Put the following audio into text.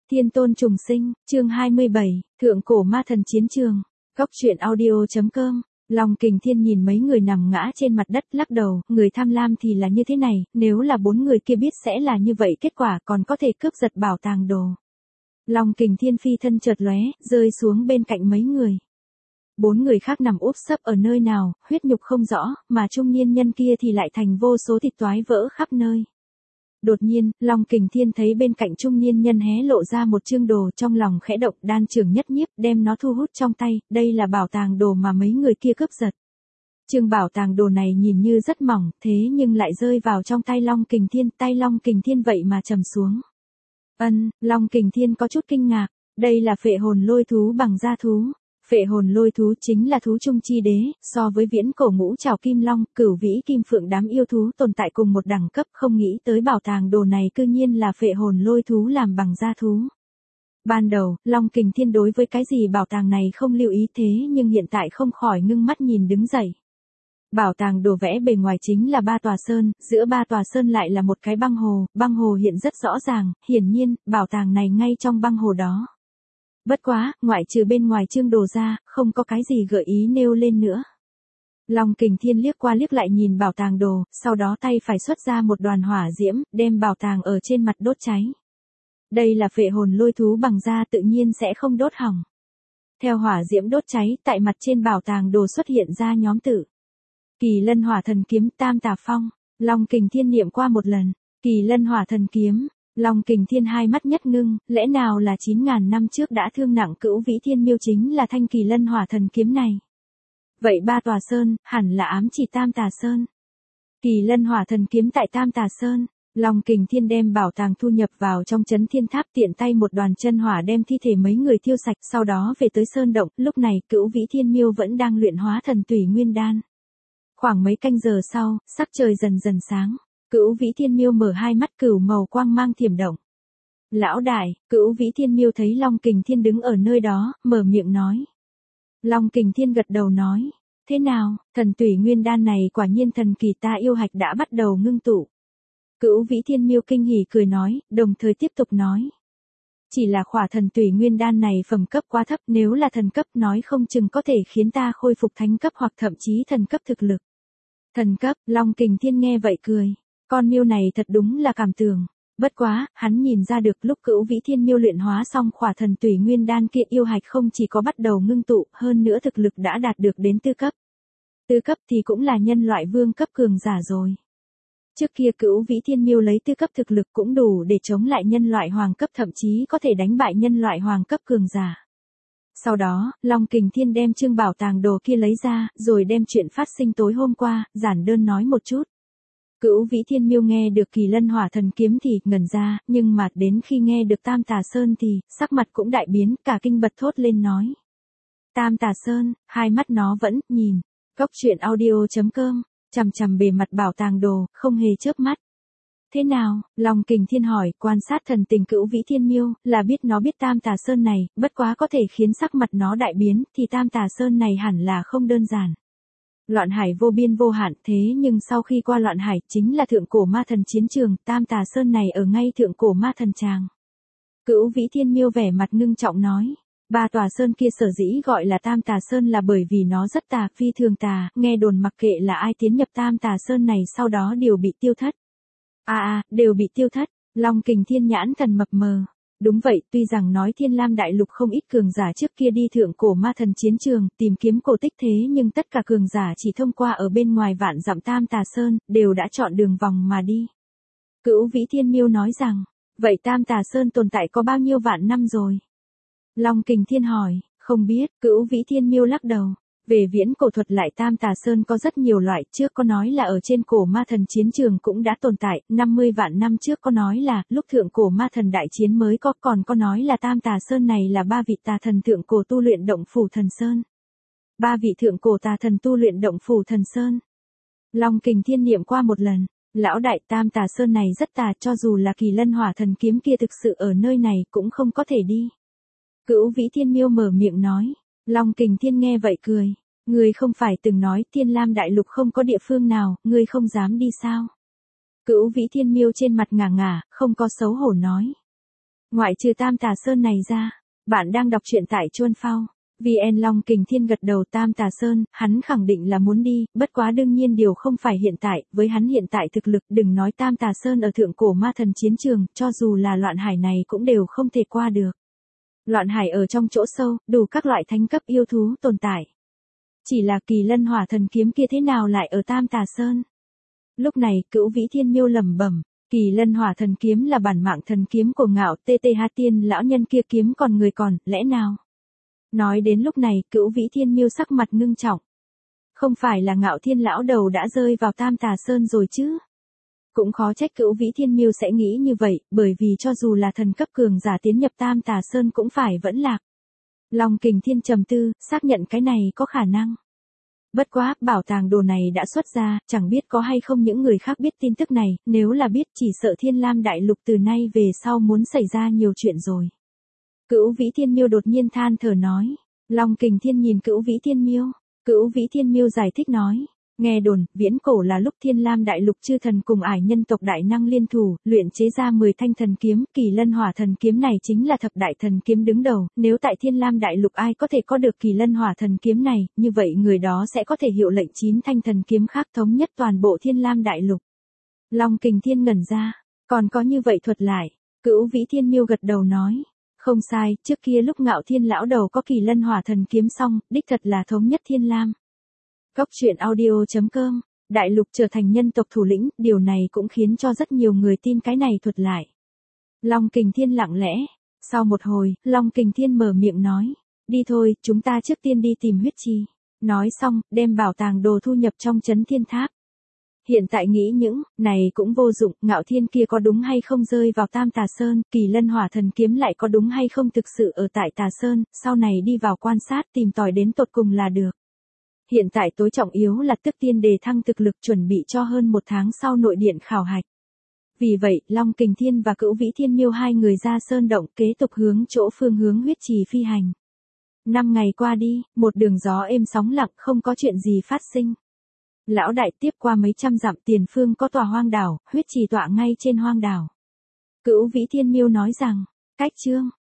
Thiên tôn trùng sinh, chương 27, Thượng cổ ma thần chiến trường. Góc truyện audio.com. Long Kình Thiên nhìn mấy người nằm ngã trên mặt đất lắc đầu, người tham lam thì là như thế này, nếu là 4 người kia biết sẽ là như vậy kết quả còn có thể cướp giật bảo tàng đồ. Long Kình Thiên phi thân chợt lóe, rơi xuống bên cạnh mấy người. 4 người khác nằm úp sấp ở nơi nào, huyết nhục không rõ, mà trung niên nhân kia thì lại thành vô số thịt toái vỡ khắp nơi. Đột nhiên, Long Kình Thiên thấy bên cạnh trung niên nhân hé lộ ra một chương đồ, trong lòng khẽ động, đan trường nhất nhiếp, đem nó thu hút trong tay, đây là bảo tàng đồ mà mấy người kia cướp giật. Chương bảo tàng đồ này nhìn như rất mỏng, thế nhưng lại rơi vào trong tay Long Kình Thiên, tay Long Kình Thiên vậy mà trầm xuống. Long Kình Thiên có chút kinh ngạc, đây là phệ hồn lôi thú bằng da thú. Phệ hồn lôi thú chính là thú trung chi đế, so với viễn cổ ngũ trảo kim long, cửu vĩ kim phượng đám yêu thú tồn tại cùng một đẳng cấp, không nghĩ tới bảo tàng đồ này cư nhiên là phệ hồn lôi thú làm bằng da thú. Ban đầu, Long Kình Thiên đối với cái gì bảo tàng này không lưu ý, thế nhưng hiện tại không khỏi ngưng mắt nhìn đứng dậy. Bảo tàng đồ vẽ bề ngoài chính là 3 tòa sơn, giữa 3 tòa sơn lại là một cái băng hồ hiện rất rõ ràng, hiển nhiên, bảo tàng này ngay trong băng hồ đó. Bất quá, ngoại trừ bên ngoài chương đồ ra, không có cái gì gợi ý nêu lên nữa. Long Kình Thiên liếc qua liếc lại nhìn bảo tàng đồ, sau đó tay phải xuất ra một đoàn hỏa diễm, đem bảo tàng ở trên mặt đốt cháy. Đây là phệ hồn lôi thú bằng da, tự nhiên sẽ không đốt hỏng. Theo hỏa diễm đốt cháy, tại mặt trên bảo tàng đồ xuất hiện ra nhóm tự. Kỳ Lân Hỏa Thần Kiếm, Tam Tà Phong. Long Kình Thiên niệm qua một lần. Kỳ Lân Hỏa Thần Kiếm. Long Kình Thiên hai mắt nhất ngưng, lẽ nào là 9.000 năm trước đã thương nặng Cửu Vĩ Thiên Miêu chính là thanh Kỳ Lân Hỏa Thần Kiếm này. Vậy 3 tòa sơn, hẳn là ám chỉ Tam Tà Sơn. Kỳ Lân Hỏa Thần Kiếm tại Tam Tà Sơn. Long Kình Thiên đem bảo tàng thu nhập vào trong Chấn Thiên Tháp, tiện tay một đoàn chân hỏa đem thi thể mấy người thiêu sạch, sau đó về tới sơn động, lúc này Cửu Vĩ Thiên Miêu vẫn đang luyện hóa thần tủy nguyên đan. Khoảng mấy canh giờ sau, sắc trời dần dần sáng. Cửu Vĩ Thiên Miêu mở hai mắt cửu màu quang mang thiểm động. Lão đại, Cửu Vĩ Thiên Miêu thấy Long Kình Thiên đứng ở nơi đó, mở miệng nói. Long Kình Thiên gật đầu nói, thế nào, thần tủy nguyên đan này quả nhiên thần kỳ, ta yêu hạch đã bắt đầu ngưng tụ. Cửu Vĩ Thiên Miêu kinh hỉ cười nói, đồng thời tiếp tục nói. Chỉ là khỏa thần tủy nguyên đan này phẩm cấp quá thấp, nếu là thần cấp nói không chừng có thể khiến ta khôi phục thánh cấp hoặc thậm chí thần cấp thực lực. Thần cấp, Long Kình Thiên nghe vậy cười. Con miêu này thật đúng là cảm tưởng. Bất quá, hắn nhìn ra được lúc Cửu Vĩ Thiên Miêu luyện hóa xong khỏa thần tủy nguyên đan kia, yêu hạch không chỉ có bắt đầu ngưng tụ, hơn nữa thực lực đã đạt được đến tư cấp. Tư cấp thì cũng là nhân loại vương cấp cường giả rồi. Trước kia Cửu Vĩ Thiên Miêu lấy tư cấp thực lực cũng đủ để chống lại nhân loại hoàng cấp, thậm chí có thể đánh bại nhân loại hoàng cấp cường giả. Sau đó, Long Kình Thiên đem chương bảo tàng đồ kia lấy ra, rồi đem chuyện phát sinh tối hôm qua, giản đơn nói một chút. Cửu Vĩ Thiên Miêu nghe được Kỳ Lân Hỏa Thần Kiếm thì ngẩn ra, nhưng mà đến khi nghe được Tam Tà Sơn thì sắc mặt cũng đại biến, cả kinh bật thốt lên nói. Tam Tà Sơn, hai mắt nó vẫn nhìn. Góc truyện audio.com, chằm chằm bề mặt bảo tàng đồ, không hề chớp mắt. Thế nào? Long Kình Thiên hỏi, quan sát thần tình Cửu Vĩ Thiên Miêu, là biết nó biết Tam Tà Sơn này, bất quá có thể khiến sắc mặt nó đại biến, thì Tam Tà Sơn này hẳn là không đơn giản. Loạn hải vô biên vô hạn, thế nhưng sau khi qua loạn hải, chính là thượng cổ ma thần chiến trường, Tam Tà Sơn này ở ngay thượng cổ ma thần tràng. Cửu Vĩ Thiên Miêu vẻ mặt ngưng trọng nói, 3 tòa sơn kia sở dĩ gọi là Tam Tà Sơn là bởi vì nó rất tà, phi thường tà, nghe đồn mặc kệ là ai tiến nhập Tam Tà Sơn này sau đó đều bị tiêu thất. Đều bị tiêu thất. Long Kình Thiên nhãn thần mập mờ. Đúng vậy, tuy rằng nói Thiên Lam Đại Lục không ít cường giả trước kia đi thượng cổ ma thần chiến trường, tìm kiếm cổ tích, thế nhưng tất cả cường giả chỉ thông qua ở bên ngoài vạn dặm Tam Tà Sơn, đều đã chọn đường vòng mà đi. Cửu Vĩ Thiên Miêu nói rằng, vậy Tam Tà Sơn tồn tại có bao nhiêu vạn năm rồi? Long Kình Thiên hỏi, không biết, Cửu Vĩ Thiên Miêu lắc đầu. Về viễn cổ thuật lại Tam Tà Sơn có rất nhiều loại, trước có nói là ở trên cổ ma thần chiến trường cũng đã tồn tại, 50 vạn năm trước có nói là, lúc thượng cổ ma thần đại chiến mới có, còn có nói là Tam Tà Sơn này là 3 vị tà thần thượng cổ tu luyện động phủ thần sơn. 3 vị thượng cổ tà thần tu luyện động phủ thần sơn. Long Kình Thiên niệm qua một lần, lão đại Tam Tà Sơn này rất tà, cho dù là Kỳ Lân Hỏa Thần Kiếm kia thực sự ở nơi này cũng không có thể đi. Cửu Vĩ Thiên Miêu mở miệng nói. Long Kình Thiên nghe vậy cười. Ngươi không phải từng nói Thiên Lam Đại Lục không có địa phương nào, ngươi không dám đi sao? Cửu Vĩ Thiên Miêu trên mặt ngả ngả, không có xấu hổ nói. Ngoại trừ Tam Tà Sơn này ra, bạn đang đọc truyện tại Chuan Phao. VN Long Kình Thiên gật đầu. Tam Tà Sơn, hắn khẳng định là muốn đi, bất quá đương nhiên điều không phải hiện tại, với hắn hiện tại thực lực, đừng nói Tam Tà Sơn ở thượng cổ ma thần chiến trường, cho dù là loạn hải này cũng đều không thể qua được. Loạn hải ở trong chỗ sâu, đủ các loại thánh cấp yêu thú tồn tại. Chỉ là Kỳ Lân Hỏa Thần Kiếm kia thế nào lại ở Tam Tà Sơn? Lúc này, Cửu Vĩ Thiên Miêu lẩm bẩm, Kỳ Lân Hỏa Thần Kiếm là bản mạng thần kiếm của Ngạo TTH Tiên lão nhân kia kiếm còn người còn, lẽ nào? Nói đến lúc này, Cửu Vĩ Thiên Miêu sắc mặt ngưng trọng. Không phải là Ngạo Thiên lão đầu đã rơi vào Tam Tà Sơn rồi chứ? Cũng khó trách Cửu Vĩ Thiên Miêu sẽ nghĩ như vậy, bởi vì cho dù là thần cấp cường giả tiến nhập Tam Tà Sơn cũng phải vẫn lạc. Long Kình Thiên trầm tư, xác nhận cái này có khả năng. Bất quá, bảo tàng đồ này đã xuất ra, chẳng biết có hay không những người khác biết tin tức này, nếu là biết chỉ sợ Thiên Lam Đại Lục từ nay về sau muốn xảy ra nhiều chuyện rồi. Cửu Vĩ Thiên Miêu đột nhiên than thở nói. Long Kình Thiên nhìn Cửu Vĩ Thiên Miêu. Cửu Vĩ Thiên Miêu giải thích nói. Nghe đồn, viễn cổ là lúc Thiên Lam Đại Lục chư thần cùng ải nhân tộc đại năng liên thủ, luyện chế ra 10 thanh thần kiếm, Kỳ Lân Hỏa Thần Kiếm này chính là thập đại thần kiếm đứng đầu, nếu tại Thiên Lam Đại Lục ai có thể có được Kỳ Lân Hỏa Thần Kiếm này, như vậy người đó sẽ có thể hiệu lệnh 9 thanh thần kiếm khác thống nhất toàn bộ Thiên Lam Đại Lục. Long Kình Thiên ngẩn ra, còn có như vậy thuật lại, Cửu Vĩ Thiên Miêu gật đầu nói. Không sai, trước kia lúc Ngạo Thiên lão đầu có Kỳ Lân Hỏa Thần Kiếm xong, đích thật là thống nhất Thiên Lam. Cốc truyện audio.com, Đại Lục trở thành nhân tộc thủ lĩnh, điều này cũng khiến cho rất nhiều người tin cái này thuật lại. Long Kình Thiên lặng lẽ, sau một hồi, Long Kình Thiên mở miệng nói, đi thôi, chúng ta trước tiên đi tìm huyết chi. Nói xong, đem bảo tàng đồ thu nhập trong trấn Thiên Tháp. Hiện tại nghĩ những này cũng vô dụng, Ngạo Thiên kia có đúng hay không rơi vào Tam Tà Sơn, Kỳ Lân Hỏa Thần Kiếm lại có đúng hay không thực sự ở tại Tà Sơn, sau này đi vào quan sát tìm tòi đến tột cùng là được. Hiện tại tối trọng yếu là tức tiên đề thăng thực lực chuẩn bị cho hơn 1 tháng sau nội điện khảo hạch. Vì vậy, Long Kình Thiên và Cửu Vĩ Thiên Miêu hai người ra sơn động kế tục hướng chỗ phương hướng huyết trì phi hành. 5 ngày qua đi, một đường gió êm sóng lặng không có chuyện gì phát sinh. Lão đại tiếp qua mấy trăm dặm tiền phương có tòa hoang đảo, huyết trì tọa ngay trên hoang đảo. Cửu Vĩ Thiên Miêu nói rằng, cách chương